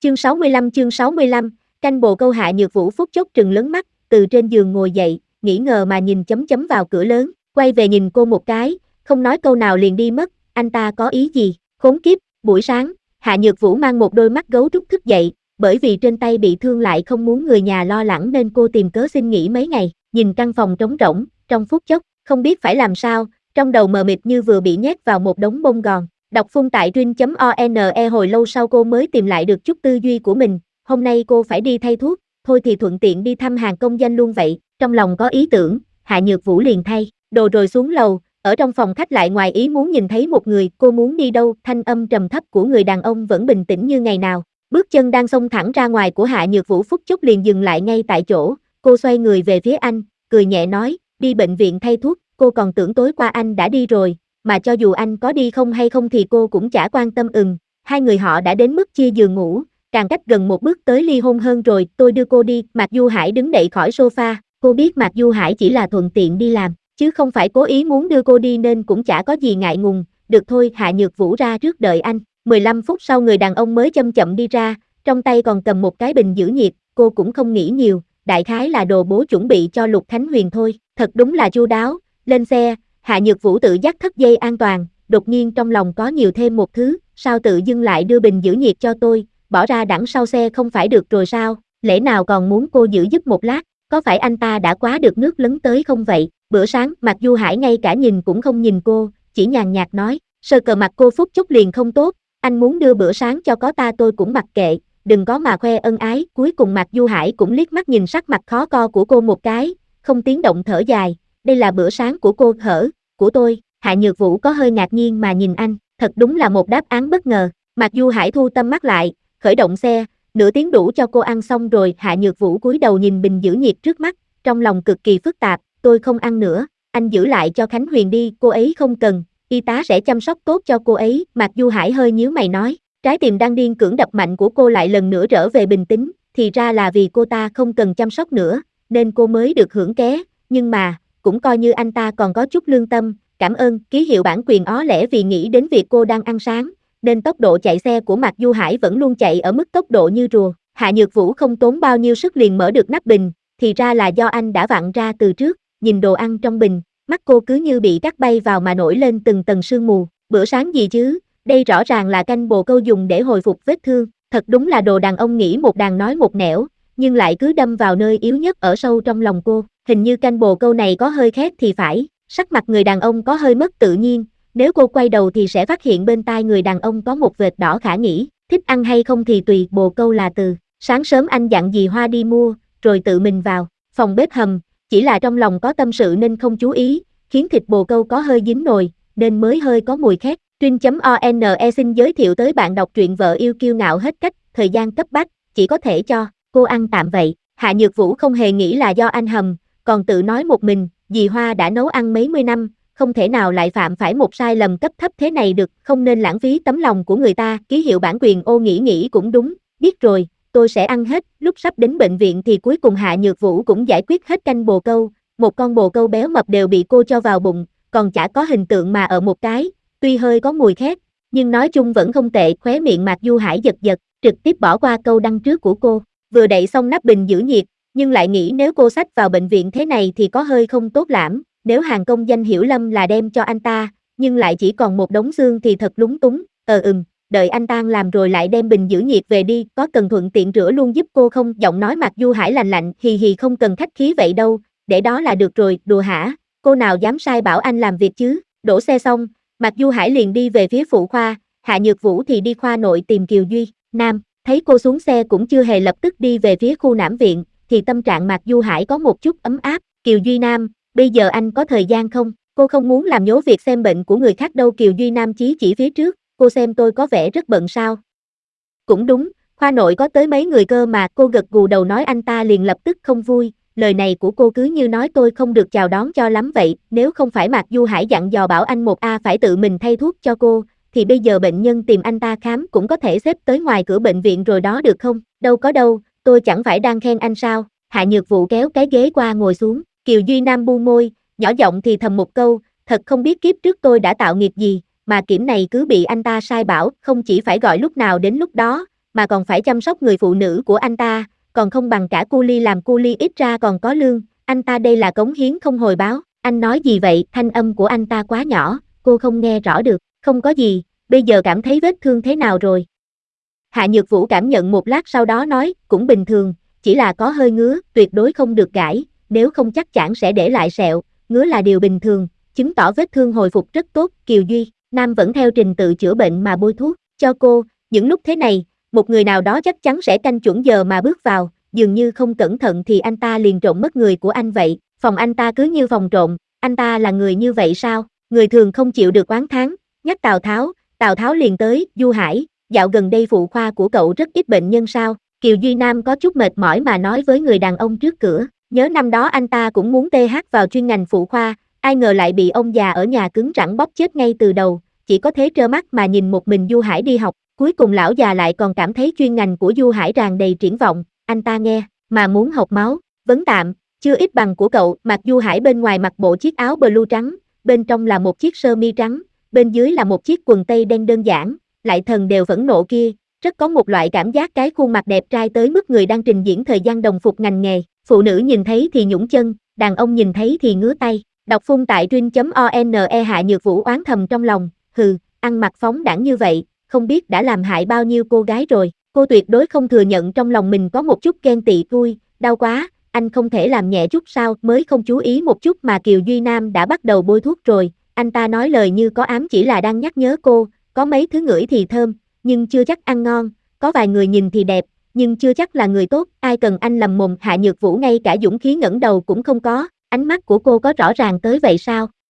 Chương 65, canh bồ câu. Hạ Nhược Vũ phút chốc trừng lớn mắt, từ trên giường ngồi dậy, nghĩ ngờ mà nhìn chấm chấm vào cửa lớn, quay về nhìn cô một cái, không nói câu nào liền đi mất, anh ta có ý gì, khốn kiếp. Buổi sáng, Hạ Nhược Vũ mang một đôi mắt gấu trúc thức dậy, bởi vì trên tay bị thương lại không muốn người nhà lo lắng nên cô tìm cớ xin nghỉ mấy ngày, nhìn căn phòng trống rỗng, trong phút chốc, không biết phải làm sao, trong đầu mờ mịt như vừa bị nhét vào một đống bông gòn. Đọc phun tại rin.one hồi lâu sau cô mới tìm lại được chút tư duy của mình, hôm nay cô phải đi thay thuốc, thôi thì thuận tiện đi thăm hàng công danh luôn vậy, trong lòng có ý tưởng, Hạ Nhược Vũ liền thay đồ rồi xuống lầu, ở trong phòng khách lại ngoài ý muốn nhìn thấy một người. Cô muốn đi đâu? Thanh âm trầm thấp của người đàn ông vẫn bình tĩnh như ngày nào. Bước chân đang xông thẳng ra ngoài của Hạ Nhược Vũ phút chốc liền dừng lại ngay tại chỗ, cô xoay người về phía anh, cười nhẹ nói, đi bệnh viện thay thuốc. Cô còn tưởng tối qua anh đã đi rồi, mà cho dù anh có đi không hay không thì cô cũng chả quan tâm. Hai người họ đã đến mức chia giường ngủ, càng cách gần một bước tới ly hôn hơn rồi. Tôi đưa cô đi. Mạc Du Hải đứng dậy khỏi sofa, cô biết Mạc Du Hải chỉ là thuận tiện đi làm, chứ không phải cố ý muốn đưa cô đi nên cũng chả có gì ngại ngùng. Được thôi. Hạ Nhược Vũ ra trước đợi anh. 15 phút sau người đàn ông mới chậm chậm đi ra, trong tay còn cầm một cái bình giữ nhiệt. Cô cũng không nghĩ nhiều, đại khái là đồ bố chuẩn bị cho Lục Khánh Huyền thôi. Thật đúng là chu đáo. Lên xe, Hạ Nhược Vũ tự dắt thắt dây an toàn, đột nhiên trong lòng có nhiều thêm một thứ, sao tự dưng lại đưa bình giữ nhiệt cho tôi, bỏ ra đằng sau xe không phải được rồi sao, lẽ nào còn muốn cô giữ giúp một lát, có phải anh ta đã quá được nước lấn tới không vậy? Bữa sáng, Mạc Du Hải ngay cả nhìn cũng không nhìn cô, chỉ nhàn nhạt nói, sờ cờ mặt cô phút chốc liền không tốt, anh muốn đưa bữa sáng cho có ta tôi cũng mặc kệ, đừng có mà khoe ân ái. Cuối cùng Mạc Du Hải cũng liếc mắt nhìn sắc mặt khó co của cô một cái, không tiếng động thở dài, đây là bữa sáng của cô hở? Của tôi. Hạ Nhược Vũ có hơi ngạc nhiên mà nhìn anh, thật đúng là một đáp án bất ngờ. Mạc Du Hải thu tâm mắt lại, khởi động xe, nửa tiếng đủ cho cô ăn xong rồi. Hạ Nhược Vũ cúi đầu nhìn bình giữ nhiệt trước mắt, trong lòng cực kỳ phức tạp, tôi không ăn nữa, anh giữ lại cho Khánh Huyền đi, cô ấy không cần, y tá sẽ chăm sóc tốt cho cô ấy. Mạc Du Hải hơi nhíu mày nói, trái tim đang điên cưỡng đập mạnh của cô lại lần nữa trở về bình tĩnh, thì ra là vì cô ta không cần chăm sóc nữa, nên cô mới được hưởng ké, nhưng mà, cũng coi như anh ta còn có chút lương tâm, cảm ơn. Ký hiệu bản quyền ó lẽ vì nghĩ đến việc cô đang ăn sáng, nên tốc độ chạy xe của Mạc Du Hải vẫn luôn chạy ở mức tốc độ như rùa. Hạ Nhược Vũ không tốn bao nhiêu sức liền mở được nắp bình, thì ra là do anh đã vặn ra từ trước, nhìn đồ ăn trong bình, mắt cô cứ như bị cắt bay vào mà nổi lên từng tầng sương mù. Bữa sáng gì chứ, đây rõ ràng là canh bồ câu dùng để hồi phục vết thương, thật đúng là đồ đàn ông nghĩ một đàng nói một nẻo, nhưng lại cứ đâm vào nơi yếu nhất ở sâu trong lòng cô. Hình như canh bồ câu này có hơi khét thì phải. Sắc mặt người đàn ông có hơi mất tự nhiên, nếu cô quay đầu thì sẽ phát hiện bên tai người đàn ông có một vệt đỏ khả nghĩ, thích ăn hay không thì tùy. Bồ câu là từ sáng sớm anh dặn dì Hoa đi mua, rồi tự mình vào phòng bếp hầm, chỉ là trong lòng có tâm sự nên không chú ý, khiến thịt bồ câu có hơi dính nồi, nên mới hơi có mùi khét. Trin.one xin giới thiệu tới bạn đọc truyện vợ yêu kiêu ngạo hết cách, thời gian cấp bách, chỉ có thể cho cô ăn tạm vậy. Hạ Nhược Vũ không hề nghĩ là do anh hầm, còn tự nói một mình, dì Hoa đã nấu ăn mấy mươi năm, không thể nào lại phạm phải một sai lầm cấp thấp thế này được, không nên lãng phí tấm lòng của người ta. Ký hiệu bản quyền ô nghĩ cũng đúng, biết rồi, tôi sẽ ăn hết. Lúc sắp đến bệnh viện thì cuối cùng Hạ Nhược Vũ cũng giải quyết hết canh bồ câu, một con bồ câu béo mập đều bị cô cho vào bụng, còn chả có hình tượng mà ở một cái, tuy hơi có mùi khét, nhưng nói chung vẫn không tệ. Khóe miệng Mạc Du Hải giật giật, trực tiếp bỏ qua câu đăng trước của cô, vừa đậy xong nắp bình giữ nhiệt, nhưng lại nghĩ nếu cô xách vào bệnh viện thế này thì có hơi không tốt lắm, nếu hàng công danh Hiểu Lâm là đem cho anh ta, nhưng lại chỉ còn một đống xương thì thật lúng túng. Đợi anh tan làm rồi lại đem bình giữ nhiệt về đi, có cần thuận tiện rửa luôn giúp cô không? Giọng nói Mạc Du Hải lạnh lạnh, hì hì, không cần khách khí vậy đâu, để đó là được rồi. Đùa hả, cô nào dám sai bảo anh làm việc chứ? Đổ xe xong, Mạc Du Hải liền đi về phía phụ khoa, Hạ Nhược Vũ thì đi khoa nội tìm Kiều Duy Nam, thấy cô xuống xe cũng chưa hề lập tức đi về phía khu nãm viện, thì tâm trạng Mạc Du Hải có một chút ấm áp. Kiều Duy Nam, bây giờ anh có thời gian không? Cô không muốn làm nhố việc xem bệnh của người khác đâu. Kiều Duy Nam chỉ phía trước, cô xem tôi có vẻ rất bận sao? Cũng đúng, khoa nội có tới mấy người cơ mà. Cô gật gù đầu nói. Anh ta liền lập tức không vui, lời này của cô cứ như nói tôi không được chào đón cho lắm vậy. Nếu không phải Mạc Du Hải dặn dò bảo anh phải tự mình thay thuốc cho cô, thì bây giờ bệnh nhân tìm anh ta khám cũng có thể xếp tới ngoài cửa bệnh viện rồi đó, được không? Đâu có đâu, tôi chẳng phải đang khen anh sao? Hạ Nhược Vũ kéo cái ghế qua ngồi xuống, Kiều Duy Nam bu môi, nhỏ giọng thì thầm một câu, thật không biết kiếp trước tôi đã tạo nghiệp gì, mà kiểm này cứ bị anh ta sai bảo, không chỉ phải gọi lúc nào đến lúc đó, mà còn phải chăm sóc người phụ nữ của anh ta, còn không bằng cả cu li làm cu li ít ra còn có lương, anh ta đây là cống hiến không hồi báo. Anh nói gì vậy? Thanh âm của anh ta quá nhỏ, cô không nghe rõ được. Không có gì, bây giờ cảm thấy vết thương thế nào rồi? Hạ Nhược Vũ cảm nhận một lát sau đó nói, cũng bình thường, chỉ là có hơi ngứa, tuyệt đối không được gãi, nếu không chắc chắn sẽ để lại sẹo, ngứa là điều bình thường, chứng tỏ vết thương hồi phục rất tốt. Kiều Duy Nam vẫn theo trình tự chữa bệnh mà bôi thuốc cho cô, những lúc thế này, một người nào đó chắc chắn sẽ canh chuẩn giờ mà bước vào, dường như không cẩn thận thì anh ta liền trộm mất người của anh vậy, phòng anh ta cứ như phòng trộm, anh ta là người như vậy sao? Người thường không chịu được oán thán, nhắc Tào Tháo liền tới, Du Hải, dạo gần đây phụ khoa của cậu rất ít bệnh nhân sao? Kiều Duy Nam có chút mệt mỏi mà nói với người đàn ông trước cửa, nhớ năm đó anh ta cũng muốn TH vào chuyên ngành phụ khoa, ai ngờ lại bị ông già ở nhà cứng rắn bóp chết ngay từ đầu, chỉ có thế trơ mắt mà nhìn một mình Du Hải đi học, cuối cùng lão già lại còn cảm thấy chuyên ngành của Du Hải tràn đầy triển vọng, anh ta nghe, mà muốn học máu, vấn tạm, chưa ít bằng của cậu. Mặc Du Hải bên ngoài mặc bộ chiếc áo blue trắng, bên trong là một chiếc sơ mi trắng, bên dưới là một chiếc quần tây đen đơn giản, lại thần đều phẫn nộ kia, rất có một loại cảm giác cái khuôn mặt đẹp trai tới mức người đang trình diễn thời gian đồng phục ngành nghề, phụ nữ nhìn thấy thì nhũng chân, đàn ông nhìn thấy thì ngứa tay. Đọc phun tại truyện.one. Hạ Nhược Vũ oán thầm trong lòng, hừ, ăn mặc phóng đãng như vậy, không biết đã làm hại bao nhiêu cô gái rồi, cô tuyệt đối không thừa nhận trong lòng mình có một chút ghen tị. Vui, đau quá, anh không thể làm nhẹ chút sao? Mới không chú ý một chút mà Kiều Duy Nam đã bắt đầu bôi thuốc rồi, anh ta nói lời như có ám chỉ là đang nhắc nhớ cô, có mấy thứ ngửi thì thơm, nhưng chưa chắc ăn ngon, có vài người nhìn thì đẹp, nhưng chưa chắc là người tốt, ai cần anh lầm mồm. Hạ Nhược Vũ ngay cả dũng khí ngẩng đầu cũng không có, ánh mắt của cô có rõ ràng tới vậy sao?